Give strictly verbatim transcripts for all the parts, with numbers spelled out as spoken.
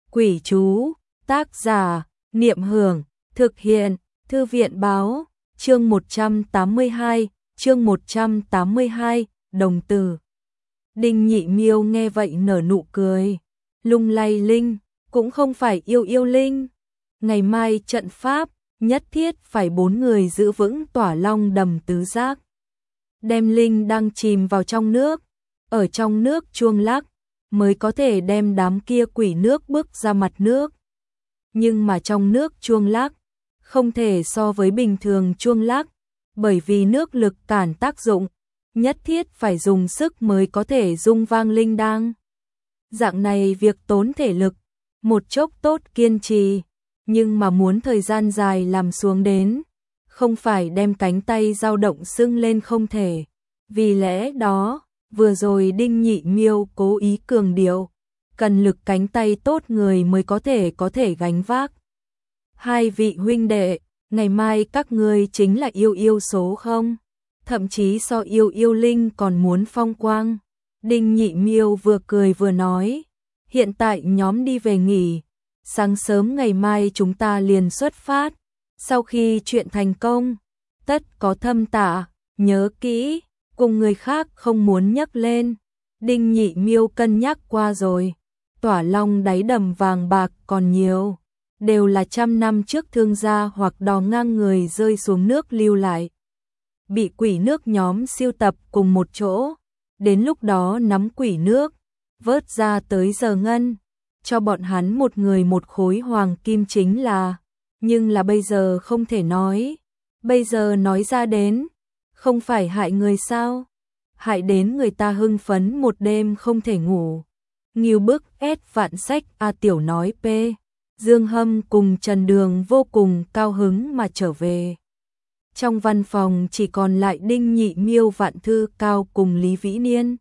Quỷ chú, tác giả, Niệm Hưởng, thực hiện, Thư viện báo, chương một trăm tám mươi hai, chương một trăm tám mươi hai, đồng tử. Đinh Nhị Miêu nghe vậy nở nụ cười, lung lay linh, cũng không phải yêu yêu linh. Ngày mai trận pháp, nhất thiết phải bốn người giữ vững Tỏa Long đầm tứ giác. Đem linh đang chìm vào trong nước, ở trong nước chuông lắc, mới có thể đem đám kia quỷ nước bước ra mặt nước. Nhưng mà trong nước chuông lắc, không thể so với bình thường chuông lắc, bởi vì nước lực cản tác dụng, nhất thiết phải dùng sức mới có thể rung vang linh đang. Dạng này việc tốn thể lực, một chốc tốt kiên trì, nhưng mà muốn thời gian dài làm xuống đến, không phải đem cánh tay dao động sưng lên không thể. Vì lẽ đó, vừa rồi Đinh Nhị Miêu cố ý cường điệu, cần lực cánh tay tốt người mới có thể có thể gánh vác. Hai vị huynh đệ, ngày mai các ngươi chính là yêu yêu số không? Thậm chí so yêu yêu linh còn muốn phong quang. Đinh Nhị Miêu vừa cười vừa nói, hiện tại nhóm đi về nghỉ, sáng sớm ngày mai chúng ta liền xuất phát. Sau khi chuyện thành công, tất có thâm tạ, nhớ kỹ, cùng người khác không muốn nhắc lên. Đinh Nhị Miêu cân nhắc qua rồi, Tỏa Long đáy đầm vàng bạc còn nhiều, đều là trăm năm trước thương gia hoặc đò ngang người rơi xuống nước lưu lại, bị quỷ nước nhóm siêu tập cùng một chỗ, đến lúc đó nắm quỷ nước, vớt ra tới giờ ngân, cho bọn hắn một người một khối hoàng kim chính là, nhưng là bây giờ không thể nói, bây giờ nói ra đến, không phải hại người sao, hại đến người ta hưng phấn một đêm không thể ngủ. Nghiêu bức ép vạn sách A Tiểu nói P. Dương Hâm cùng Trần Đường vô cùng cao hứng mà trở về. Trong văn phòng chỉ còn lại Đinh Nhị Miêu Vạn Thư Cao cùng Lý Vĩ Niên.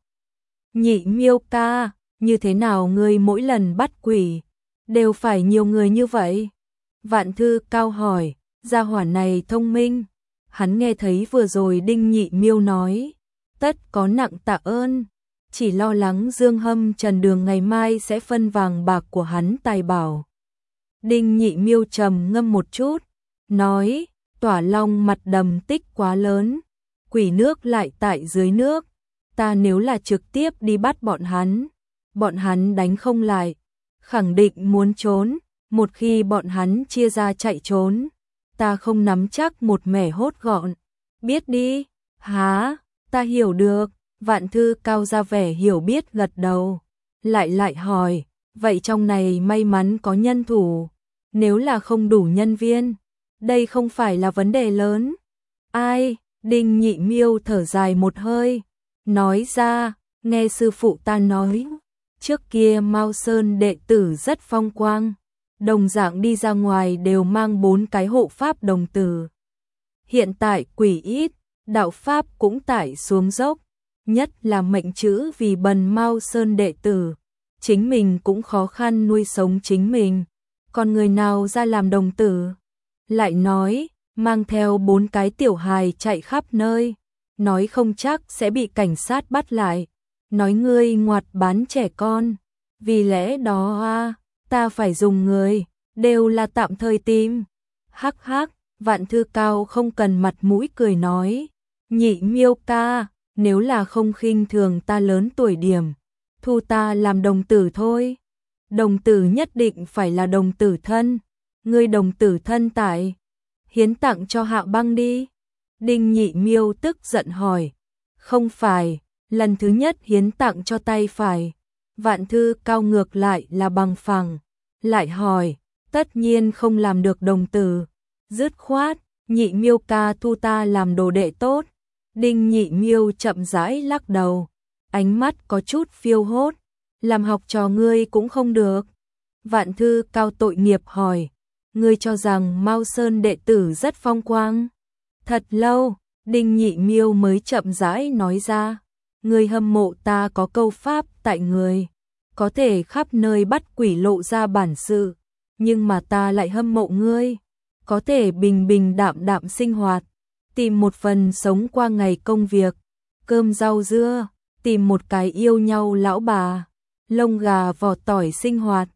Nhị Miêu ca, như thế nào ngươi mỗi lần bắt quỷ, đều phải nhiều người như vậy? Vạn Thư Cao hỏi, gia hỏa này thông minh. Hắn nghe thấy vừa rồi Đinh Nhị Miêu nói, tất có nặng tạ ơn, chỉ lo lắng Dương Hâm Trần Đường ngày mai sẽ phân vàng bạc của hắn tài bảo. Đinh Nhị Miêu trầm ngâm một chút, nói, Tỏa Long mặt đầm tích quá lớn, quỷ nước lại tại dưới nước, ta nếu là trực tiếp đi bắt bọn hắn, bọn hắn đánh không lại, khẳng định muốn trốn, một khi bọn hắn chia ra chạy trốn, ta không nắm chắc một mẻ hốt gọn. Biết đi, há, ta hiểu được. Vạn Thư Cao ra vẻ hiểu biết gật đầu, lại lại hỏi, vậy trong này may mắn có nhân thủ, nếu là không đủ nhân viên, đây không phải là vấn đề lớn. Ai? Đinh Nhị Miêu thở dài một hơi, nói ra, nghe sư phụ ta nói, trước kia Mao Sơn đệ tử rất phong quang, đồng dạng đi ra ngoài đều mang bốn cái hộ pháp đồng tử. Hiện tại quỷ ít, đạo pháp cũng tải xuống dốc, nhất là mệnh chữ vì bần Mao Sơn đệ tử, chính mình cũng khó khăn nuôi sống chính mình, còn người nào ra làm đồng tử? Lại nói, mang theo bốn cái tiểu hài chạy khắp nơi, nói không chắc sẽ bị cảnh sát bắt lại, nói ngươi ngoặt bán trẻ con, vì lẽ đó a, ta phải dùng người, đều là tạm thời tìm. Hắc hắc, Vạn Thư Cao không cần mặt mũi cười nói, Nhị Miêu ca, nếu là không khinh thường ta lớn tuổi điểm, thu ta làm đồng tử thôi. Đồng tử nhất định phải là đồng tử thân, ngươi đồng tử thân tại, hiến tặng cho Hạ Băng đi. Đinh Nhị Miêu tức giận hỏi, không phải, lần thứ nhất hiến tặng cho tay phải. Vạn Thư Cao ngược lại là bằng phẳng, lại hỏi, tất nhiên không làm được đồng tử, dứt khoát, Nhị Miêu ca thu ta làm đồ đệ tốt. Đinh Nhị Miêu chậm rãi lắc đầu, ánh mắt có chút phiêu hốt, làm học trò ngươi cũng không được. Vạn Thư Cao tội nghiệp hỏi, ngươi cho rằng Mao Sơn đệ tử rất phong quang? Thật lâu, Đinh Nhị Miêu mới chậm rãi nói ra, ngươi hâm mộ ta có câu pháp tại người, có thể khắp nơi bắt quỷ lộ ra bản sự, nhưng mà ta lại hâm mộ ngươi, có thể bình bình đạm đạm sinh hoạt, tìm một phần sống qua ngày công việc, cơm rau dưa, tìm một cái yêu nhau lão bà, lông gà vỏ tỏi sinh hoạt,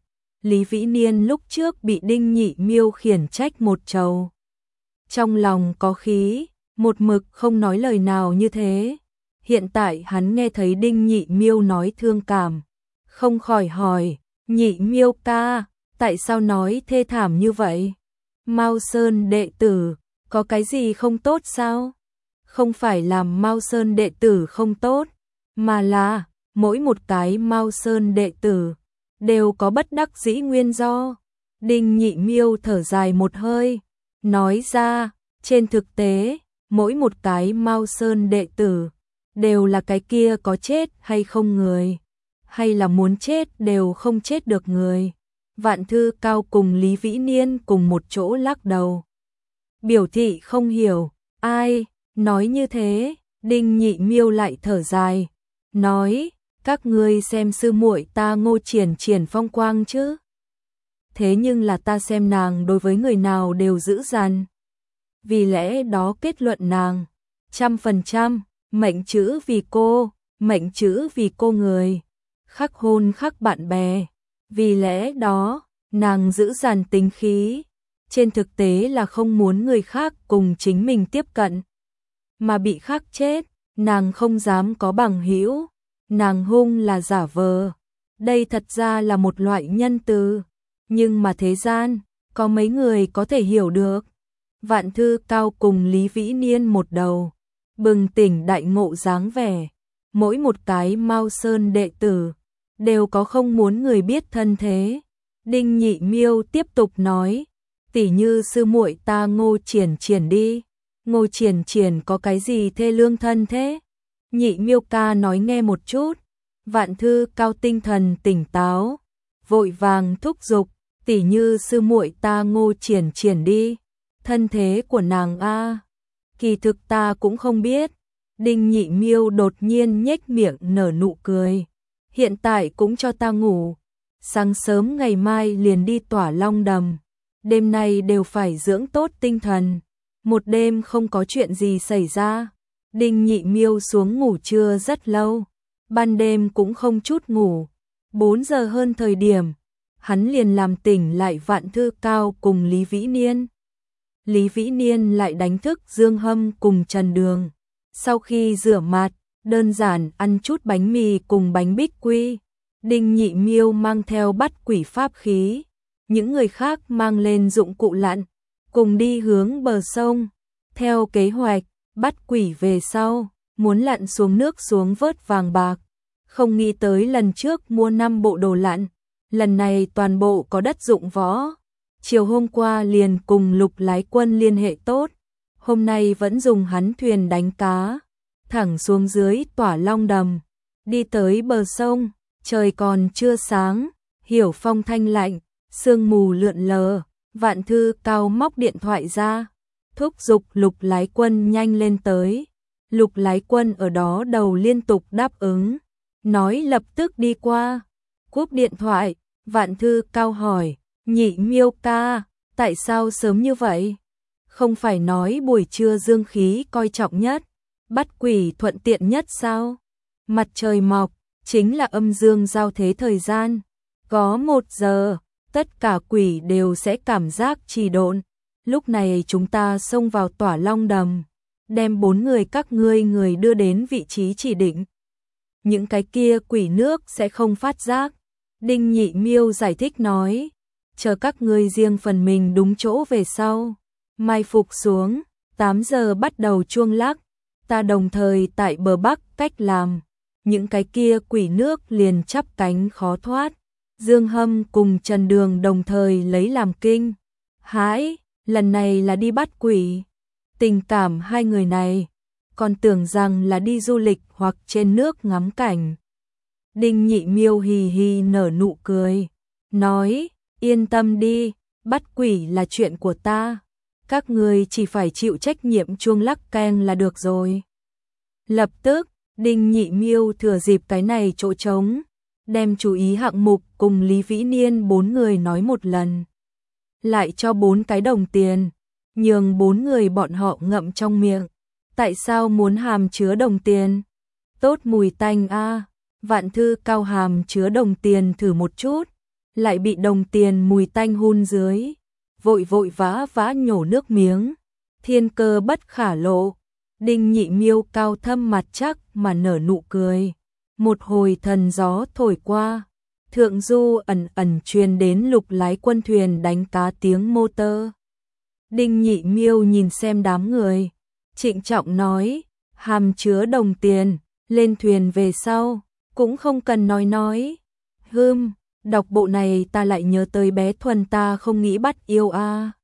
Lý Vĩ Niên lúc trước bị Đinh Nhị Miêu khiển trách một trầu. Trong lòng có khí, một mực không nói lời nào như thế. Hiện tại hắn nghe thấy Đinh Nhị Miêu nói thương cảm, không khỏi hỏi, Nhị Miêu ca, tại sao nói thê thảm như vậy? Mao Sơn đệ tử, có cái gì không tốt sao? Không phải làm Mao Sơn đệ tử không tốt, mà là mỗi một cái Mao Sơn đệ tử đều có bất đắc dĩ nguyên do. Đinh Nhị Miêu thở dài một hơi, nói ra, trên thực tế, mỗi một cái Mao Sơn đệ tử đều là cái kia có chết hay không người, hay là muốn chết đều không chết được người. Vạn Thư Cao cùng Lý Vĩ Niên cùng một chỗ lắc đầu, biểu thị không hiểu. Ai nói như thế? Đinh Nhị Miêu lại thở dài, nói, các ngươi xem sư muội ta Ngô Triển Triển phong quang chứ? Thế nhưng là ta xem nàng đối với người nào đều giữ dằn. Vì lẽ đó kết luận nàng trăm phần trăm mệnh chữ vì cô, mệnh chữ vì cô người, khắc hôn khắc bạn bè. Vì lẽ đó, nàng giữ dằn tính khí, trên thực tế là không muốn người khác cùng chính mình tiếp cận, mà bị khắc chết, nàng không dám có bằng hữu, nàng hung là giả vờ. Đây thật ra là một loại nhân từ, nhưng mà thế gian, có mấy người có thể hiểu được. Vạn Thư Cao cùng Lý Vĩ Niên một đầu, bừng tỉnh đại ngộ dáng vẻ, mỗi một cái Mao Sơn đệ tử đều có không muốn người biết thân thế. Đinh Nhị Miêu tiếp tục nói, tỉ như sư muội ta Ngô Triển Triển đi, Ngô Triển Triển có cái gì thê lương thân thế? Nhị Miêu ca nói nghe một chút. Vạn Thư Cao tinh thần tỉnh táo, vội vàng thúc giục, tỉ như sư muội ta Ngô Triển Triển đi, thân thế của nàng a, kỳ thực ta cũng không biết. Đinh Nhị Miêu đột nhiên nhếch miệng nở nụ cười, hiện tại cũng cho ta ngủ, sáng sớm ngày mai liền đi Tỏa Long Đầm, đêm nay đều phải dưỡng tốt tinh thần, một đêm không có chuyện gì xảy ra. Đinh Nhị Miêu xuống ngủ trưa rất lâu, ban đêm cũng không chút ngủ, bốn giờ hơn thời điểm, hắn liền làm tỉnh lại Vạn Thư Cao cùng Lý Vĩ Niên. Lý Vĩ Niên lại đánh thức Dương Hâm cùng Trần Đường. Sau khi rửa mặt, đơn giản ăn chút bánh mì cùng bánh bích quy, Đinh Nhị Miêu mang theo bắt quỷ pháp khí, những người khác mang lên dụng cụ lặn, cùng đi hướng bờ sông. Theo kế hoạch, bắt quỷ về sau, muốn lặn xuống nước xuống vớt vàng bạc. Không nghĩ tới lần trước mua năm bộ đồ lặn, lần này toàn bộ có đất dụng võ. Chiều hôm qua liền cùng Lục Lái Quân liên hệ tốt, hôm nay vẫn dùng hắn thuyền đánh cá, thẳng xuống dưới Tỏa Long Đầm, đi tới bờ sông, trời còn chưa sáng, hiểu phong thanh lạnh, sương mù lượn lờ. Vạn Thư Cao móc điện thoại ra, thúc giục Lục Lái Quân nhanh lên tới. Lục Lái Quân ở đó đầu liên tục đáp ứng, nói lập tức đi qua. Cúp điện thoại, Vạn Thư Cao hỏi, Nhị Miêu ca, tại sao sớm như vậy? Không phải nói buổi trưa dương khí coi trọng nhất, bắt quỷ thuận tiện nhất sao? Mặt trời mọc, chính là âm dương giao thế thời gian. Có một giờ, tất cả quỷ đều sẽ cảm giác trì độn. Lúc này chúng ta xông vào Tỏa Long Đầm, đem bốn người các ngươi người đưa đến vị trí chỉ định. Những cái kia quỷ nước sẽ không phát giác. Đinh Nhị Miêu giải thích nói, chờ các ngươi riêng phần mình đúng chỗ về sau, mai phục xuống, tám giờ bắt đầu chuông lắc, ta đồng thời tại bờ bắc cách làm, những cái kia quỷ nước liền chắp cánh khó thoát. Dương Hâm cùng Trần Đường đồng thời lấy làm kinh hãi, lần này là đi bắt quỷ. Tình cảm hai người này, còn tưởng rằng là đi du lịch hoặc trên nước ngắm cảnh. Đinh Nhị Miêu hì hì nở nụ cười, nói, yên tâm đi, bắt quỷ là chuyện của ta, các người chỉ phải chịu trách nhiệm chuông lắc keng là được rồi. Lập tức, Đinh Nhị Miêu thừa dịp cái này chỗ trống, đem chú ý hạng mục cùng Lý Vĩ Niên bốn người nói một lần. Lại cho bốn cái đồng tiền, nhường bốn người bọn họ ngậm trong miệng. Tại sao muốn hàm chứa đồng tiền? Tốt mùi tanh a. À. Vạn Thư Cao hàm chứa đồng tiền thử một chút, lại bị đồng tiền mùi tanh hun dưới, vội vội vã vã nhổ nước miếng, thiên cơ bất khả lộ. Đinh Nhị Miêu cao thâm mặt chắc mà nở nụ cười. Một hồi thần gió thổi qua, thượng du ẩn ẩn truyền đến lục lái quân thuyền đánh cá tiếng motor. Đinh Nhị Miêu nhìn xem đám người, trịnh trọng nói, hàm chứa đồng tiền, lên thuyền về sau, cũng không cần nói nói. Hưm, đọc bộ này ta lại nhớ tới bé Thuần ta không nghĩ bắt yêu a. À.